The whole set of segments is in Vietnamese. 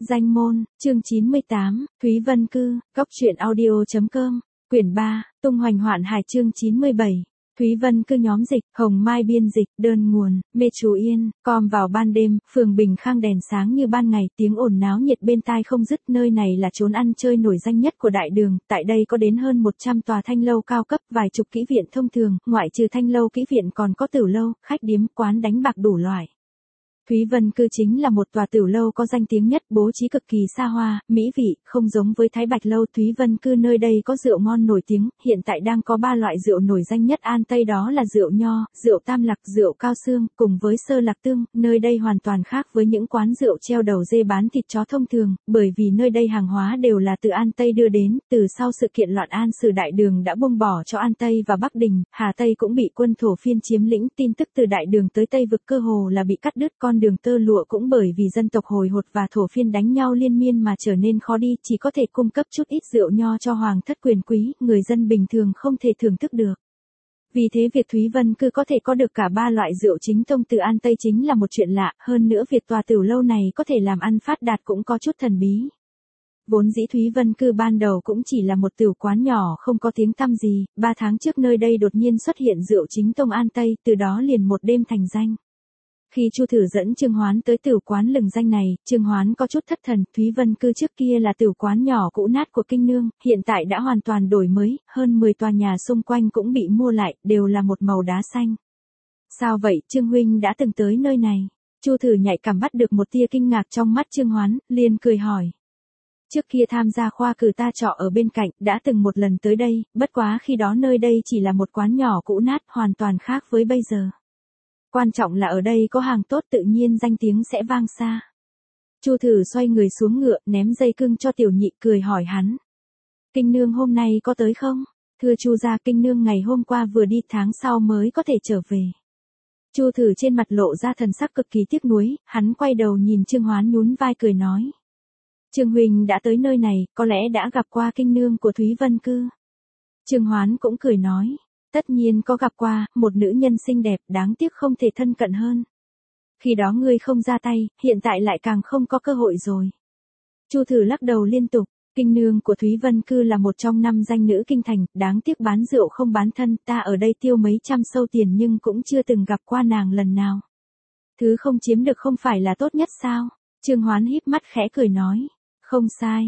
Danh môn, chương 98, Thúy Vân Cư, Cốc truyện audio.com, quyển 3, tung hoành hoạn hải chương 97. Thúy Vân Cư nhóm dịch, Hồng Mai biên dịch, đơn nguồn, Mê Chú Yên, com vào ban đêm, phường Bình Khang đèn sáng như ban ngày, tiếng ồn náo nhiệt bên tai không dứt, nơi này là chốn ăn chơi nổi danh nhất của đại đường, tại đây có đến hơn 100 tòa thanh lâu cao cấp, vài chục kỹ viện thông thường, ngoại trừ thanh lâu kỹ viện còn có tửu lâu, khách điếm, quán đánh bạc đủ loại. Thúy Vân Cư chính là một tòa tửu lâu có danh tiếng nhất, bố trí cực kỳ xa hoa, mỹ vị, không giống với Thái Bạch Lâu. Thúy Vân Cư nơi đây có rượu ngon nổi tiếng, hiện tại đang có 3 loại rượu nổi danh nhất An Tây, đó là rượu nho, rượu tam lạc, rượu cao xương, cùng với sơ lạc tương. Nơi đây hoàn toàn khác với những quán rượu treo đầu dê bán thịt chó thông thường, bởi vì nơi đây hàng hóa đều là từ An Tây đưa đến. Từ sau sự kiện loạn An Sử đại đường đã buông bỏ cho An Tây và Bắc Đình, Hà Tây cũng bị quân thổ phiên chiếm lĩnh, tin tức từ đại đường tới Tây vực cơ hồ là bị cắt đứt, con đường tơ lụa cũng bởi vì dân tộc hồi hột và thổ phiên đánh nhau liên miên mà trở nên khó đi, chỉ có thể cung cấp chút ít rượu nho cho hoàng thất quyền quý, người dân bình thường không thể thưởng thức được. Vì thế việc Thúy Vân Cư có thể có được cả 3 loại rượu chính tông từ An Tây chính là một chuyện lạ, hơn nữa việc tòa tửu lâu này có thể làm ăn phát đạt cũng có chút thần bí. Vốn dĩ Thúy Vân Cư ban đầu cũng chỉ là một tửu quán nhỏ không có tiếng tăm gì, 3 tháng trước nơi đây đột nhiên xuất hiện rượu chính tông An Tây, từ đó liền một đêm thành danh. Khi Chu Thử dẫn Trương Hoán tới tửu quán lừng danh này, Trương Hoán có chút thất thần, Thúy Vân Cư trước kia là tửu quán nhỏ cũ nát của Kinh Nương, hiện tại đã hoàn toàn đổi mới, hơn 10 tòa nhà xung quanh cũng bị mua lại, đều là một màu đá xanh. Sao vậy, Trương huynh đã từng tới nơi này? Chu Thử nhạy cảm bắt được một tia kinh ngạc trong mắt Trương Hoán, liền cười hỏi. Trước kia tham gia khoa cử ta trọ ở bên cạnh, đã từng một lần tới đây, bất quá khi đó nơi đây chỉ là một quán nhỏ cũ nát, hoàn toàn khác với bây giờ. Quan trọng là ở đây có hàng tốt, tự nhiên danh tiếng sẽ vang xa. Chu Thử xoay người xuống ngựa, ném dây cưng cho tiểu nhị, cười hỏi hắn. Kinh Nương hôm nay có tới không? Thưa Chu gia, Kinh Nương ngày hôm qua vừa đi, tháng sau mới có thể trở về. Chu Thử trên mặt lộ ra thần sắc cực kỳ tiếc nuối, hắn quay đầu nhìn Trương Hoán nhún vai cười nói. Trương huynh đã tới nơi này, có lẽ đã gặp qua Kinh Nương của Thúy Vân Cư. Trương Hoán cũng cười nói. Tất nhiên có gặp qua, một nữ nhân xinh đẹp, đáng tiếc không thể thân cận hơn. Khi đó ngươi không ra tay, hiện tại lại càng không có cơ hội rồi. Chu Thử lắc đầu liên tục, Kinh Nương của Thúy Vân Cư là một trong 5 danh nữ kinh thành, đáng tiếc bán rượu không bán thân, ta ở đây tiêu mấy trăm sâu tiền nhưng cũng chưa từng gặp qua nàng lần nào. Thứ không chiếm được không phải là tốt nhất sao? Trương Hoán híp mắt khẽ cười nói, không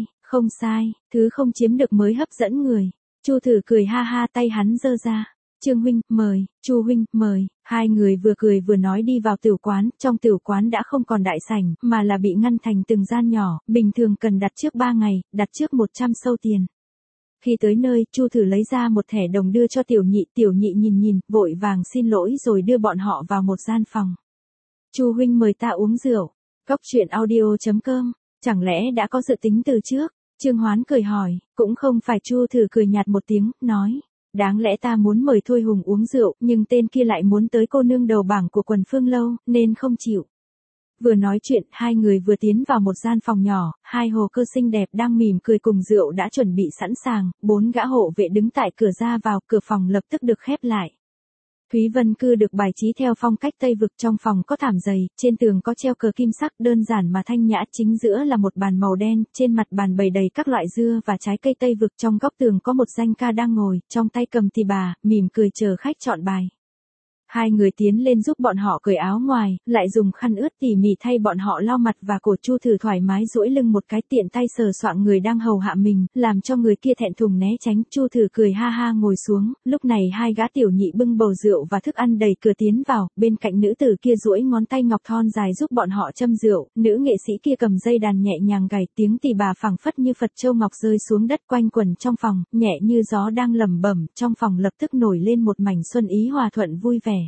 sai, thứ không chiếm được mới hấp dẫn người. Chu Thử cười ha ha, tay hắn giơ ra. Trương huynh, mời, Chu huynh, mời. Hai người vừa cười vừa nói đi vào tửu quán, trong tửu quán đã không còn đại sảnh, mà là bị ngăn thành từng gian nhỏ, bình thường cần đặt trước 3 ngày, đặt trước 100 sâu tiền. Khi tới nơi, Chu Thử lấy ra một thẻ đồng đưa cho tiểu nhị nhìn, vội vàng xin lỗi rồi đưa bọn họ vào một gian phòng. Chu huynh mời ta uống rượu. Cốc truyện audio.com, chẳng lẽ đã có dự tính từ trước? Trương Hoán cười hỏi, cũng không phải. Chu Thử cười nhạt một tiếng, nói. Đáng lẽ ta muốn mời Thôi Hùng uống rượu, nhưng tên kia lại muốn tới cô nương đầu bảng của quần Phương Lâu, nên không chịu. Vừa nói chuyện, hai người vừa tiến vào một gian phòng nhỏ, 2 hồ cơ xinh đẹp đang mỉm cười cùng rượu đã chuẩn bị sẵn sàng, 4 gã hộ vệ đứng tại cửa ra vào, cửa phòng lập tức được khép lại. Thúy Vân Cư được bài trí theo phong cách Tây vực, trong phòng có thảm dày, trên tường có treo cờ kim sắc, đơn giản mà thanh nhã, chính giữa là một bàn màu đen, trên mặt bàn bày đầy các loại dưa và trái cây Tây vực, trong góc tường có một danh ca đang ngồi, trong tay cầm tỳ bà, mỉm cười chờ khách chọn bài. Hai người tiến lên giúp bọn họ cởi áo ngoài, lại dùng khăn ướt tỉ mỉ thay bọn họ lau mặt và cổ. Chu Thử thoải mái duỗi lưng một cái, tiện tay sờ soạng người đang hầu hạ mình, làm cho người kia thẹn thùng né tránh. Chu Thử cười ha ha ngồi xuống, lúc này 2 gã tiểu nhị bưng bầu rượu và thức ăn đầy cửa tiến vào, bên cạnh nữ tử kia duỗi ngón tay ngọc thon dài giúp bọn họ châm rượu, nữ nghệ sĩ kia cầm dây đàn nhẹ nhàng gảy, tiếng tỳ bà phảng phất như Phật châu ngọc rơi xuống đất quanh quẩn trong phòng, nhẹ như gió đang lẩm bẩm, trong phòng lập tức nổi lên một mảnh xuân ý hòa thuận vui vẻ.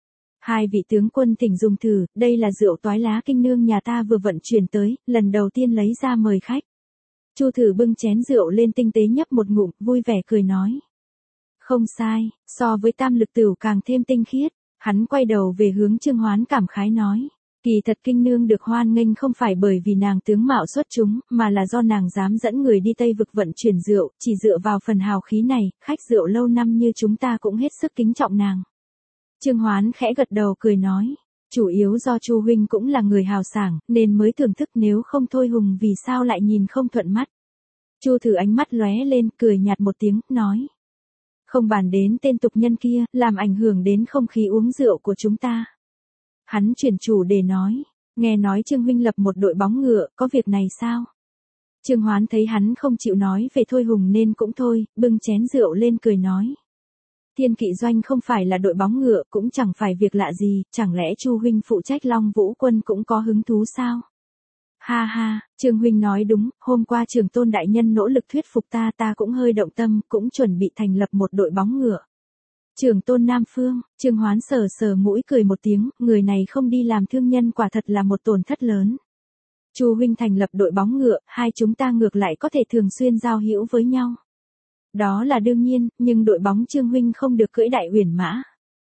2 vị tướng quân thỉnh dùng thử, đây là rượu toái lá Kinh Nương nhà ta vừa vận chuyển tới, lần đầu tiên lấy ra mời khách. Chu Thử bưng chén rượu lên tinh tế nhấp một ngụm, vui vẻ cười nói. Không sai, so với tam lực tửu càng thêm tinh khiết. Hắn quay đầu về hướng Trương Hoán cảm khái nói. Kỳ thật Kinh Nương được hoan nghênh không phải bởi vì nàng tướng mạo xuất chúng, mà là do nàng dám dẫn người đi Tây vực vận chuyển rượu, chỉ dựa vào phần hào khí này, khách rượu lâu năm như chúng ta cũng hết sức kính trọng nàng. Trương Hoán khẽ gật đầu cười nói. Chủ yếu do Chu huynh cũng là người hào sảng, nên mới thưởng thức, nếu không thôi Hùng vì sao lại nhìn không thuận mắt. Chu Thử ánh mắt lóe lên, cười nhạt một tiếng, nói. Không bàn đến tên tục nhân kia, làm ảnh hưởng đến không khí uống rượu của chúng ta. Hắn chuyển chủ đề nói, nghe nói Trương huynh lập một đội bóng ngựa, có việc này sao? Trương Hoán thấy hắn không chịu nói về Thôi Hùng nên cũng thôi, bưng chén rượu lên cười nói. Thiên Kỵ Doanh không phải là đội bóng ngựa, cũng chẳng phải việc lạ gì, chẳng lẽ Chu huynh phụ trách Long Vũ quân cũng có hứng thú sao? Ha ha, Trương huynh nói đúng, hôm qua Trường Tôn đại nhân nỗ lực thuyết phục ta cũng hơi động tâm, cũng chuẩn bị thành lập một đội bóng ngựa. Trường Tôn Nam Phương, Trương Hoán sờ sờ mũi cười một tiếng, người này không đi làm thương nhân quả thật là một tổn thất lớn. Chu huynh thành lập đội bóng ngựa, hai chúng ta ngược lại có thể thường xuyên giao hữu với nhau. Đó là đương nhiên, nhưng đội bóng Trương huynh không được cưỡi đại huyền mã.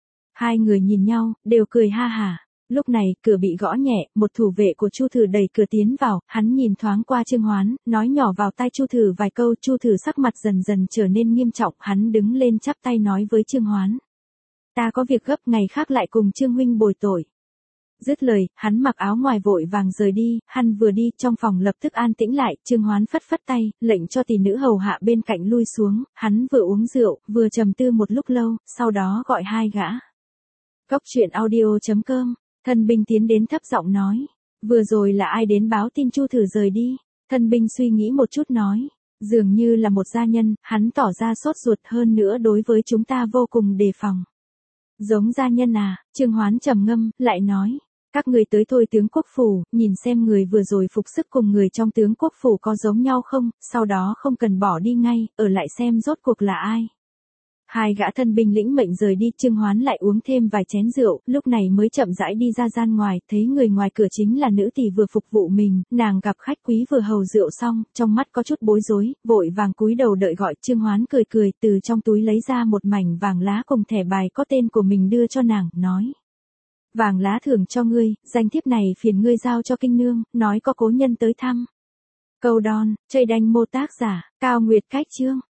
Hai người nhìn nhau, đều cười ha hả. Lúc này, cửa bị gõ nhẹ, một thủ vệ của Chu Thử đẩy cửa tiến vào, hắn nhìn thoáng qua Trương Hoán, nói nhỏ vào tai Chu Thử vài câu, Chu Thử sắc mặt dần dần trở nên nghiêm trọng, hắn đứng lên chắp tay nói với Trương Hoán. Ta có việc gấp, ngày khác lại cùng Trương huynh bồi tội. Dứt lời, hắn mặc áo ngoài vội vàng rời đi, hắn vừa đi, trong phòng lập tức an tĩnh lại, Trương Hoán phất phất tay, lệnh cho tỷ nữ hầu hạ bên cạnh lui xuống, hắn vừa uống rượu, vừa trầm tư một lúc lâu, sau đó gọi hai gã. Cốc truyện audio.com, Thân binh tiến đến thấp giọng nói, vừa rồi là ai đến báo tin Chu Thử rời đi? Thân binh suy nghĩ một chút nói, dường như là một gia nhân, hắn tỏ ra sốt ruột, hơn nữa đối với chúng ta vô cùng đề phòng. Giống gia nhân à? Trương Hoán trầm ngâm, lại nói. Các người tới thôi tướng quốc phủ, nhìn xem người vừa rồi phục sức cùng người trong tướng quốc phủ có giống nhau không, sau đó không cần bỏ đi ngay, ở lại xem rốt cuộc là ai. Hai gã thân binh lĩnh mệnh rời đi, Trương Hoán lại uống thêm vài chén rượu, lúc này mới chậm rãi đi ra gian ngoài, thấy người ngoài cửa chính là nữ tỳ vừa phục vụ mình, nàng gặp khách quý vừa hầu rượu xong, trong mắt có chút bối rối, vội vàng cúi đầu đợi gọi. Trương Hoán cười cười, từ trong túi lấy ra một mảnh vàng lá cùng thẻ bài có tên của mình đưa cho nàng, nói. Vàng lá thưởng cho ngươi, danh thiếp này phiền ngươi giao cho kinh nương, nói có cố nhân tới thăm. Câu đon, chơi đanh mô tác giả, Cao Nguyệt Cách chương.